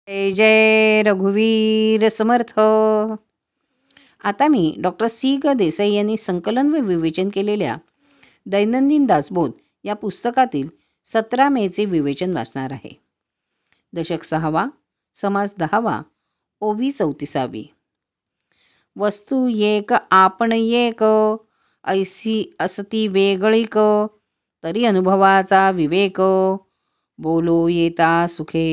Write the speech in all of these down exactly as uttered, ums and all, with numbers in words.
जय जय रघुवीर समर्थ. आता मी doctor C ग देसाई यांनी संकलन व विवेचन केलेल्या दैनंदिन दासबोध या पुस्तकातील सतरा मेचे विवेचन वाचणार आहे. दशक सहावा, समास दहावा, ओवी चौतीसावी. वस्तू येक आपण येक, ऐसी असती वेगळीक, तरी अनुभवाचा विवेक, बोलो येता सुखे.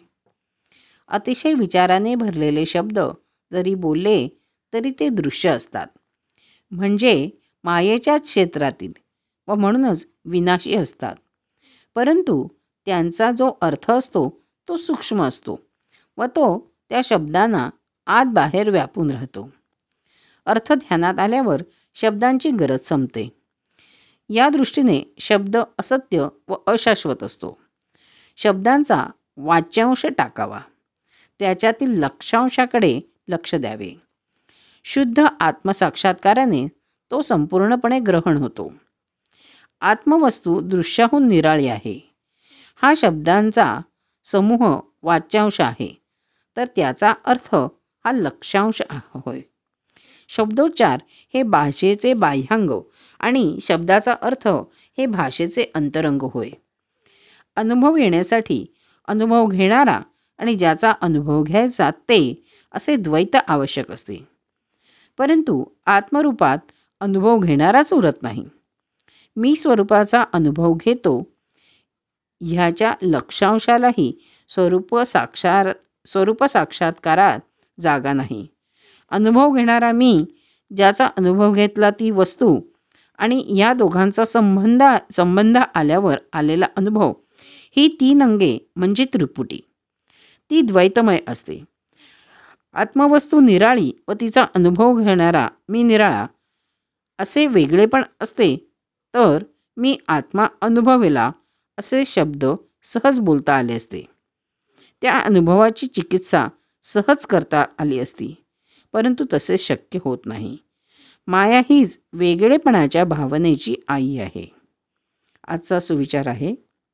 अतिशय विचाराने भरलेले शब्द जरी बोलले तरी ते दृश्य असतात, म्हणजे मायेच्या क्षेत्रातील व म्हणूनच विनाशी असतात. परंतु त्यांचा जो अर्थ असतो तो सूक्ष्म असतो व तो त्या शब्दांना आत बाहेर व्यापून राहतो. अर्थ ध्यानात आल्यावर शब्दांची गरज संपते. या दृष्टीने शब्द असत्य व अशाश्वत असतो. शब्दांचा वाच्यांश टाकावा, त्याच्यातील लक्षांशाकडे लक्ष द्यावे. शुद्ध आत्मसाक्षात्काराने तो संपूर्णपणे ग्रहण होतो. आत्मवस्तू दृश्याहून निराळी आहे. हा शब्दांचा समूह वाच्यांश आहे, तर त्याचा अर्थ हा लक्षांश होय. शब्दोच्चार हे भाषेचे बाह्यांग आणि शब्दाचा अर्थ हे भाषेचे अंतरंग होय. अनुभव येण्यासाठी अनुभव घेणारा आणि ज्याचा अनुभव घ्यायचा ते असे द्वैत आवश्यक असते. परंतु आत्मरूपात अनुभव घेणाराच उरत नाही. मी स्वरूपाचा अनुभव घेतो ह्याच्या लक्षांशालाही स्वरूप साक्षार स्वरूप साक्षात्कारात जागा नाही. अनुभव घेणारा मी, ज्याचा अनुभव घेतला ती वस्तू आणि या दोघांचा संबंध संबंध आल्यावर आलेला अनुभव, ही तीन अंगे म्हणजे त्रिपुटी. ती द्वैतमय असते. आत्मवस्तू निराळी व तिचा अनुभव घेणारा मी निराळा असे वेगळेपण असते, तर मी आत्मा अनुभवेला असे शब्द सहज बोलता आले असते. त्या अनुभवाची चिकित्सा सहज करता आली असती. परंतु तसे शक्य होत नाही. माया हीच वेगळेपणाच्या भावनेची आई आहे. आजचा सुविचार आहे,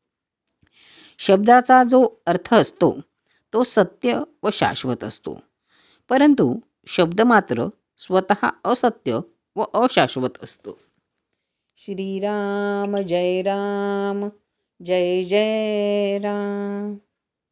शब्दाचा जो अर्थ असतो तो सत्य व शाश्वत असतो, परंतु शब्द मात्र स्वतः असत्य व अशाश्वत असतो. श्रीराम जय राम, जय जय राम.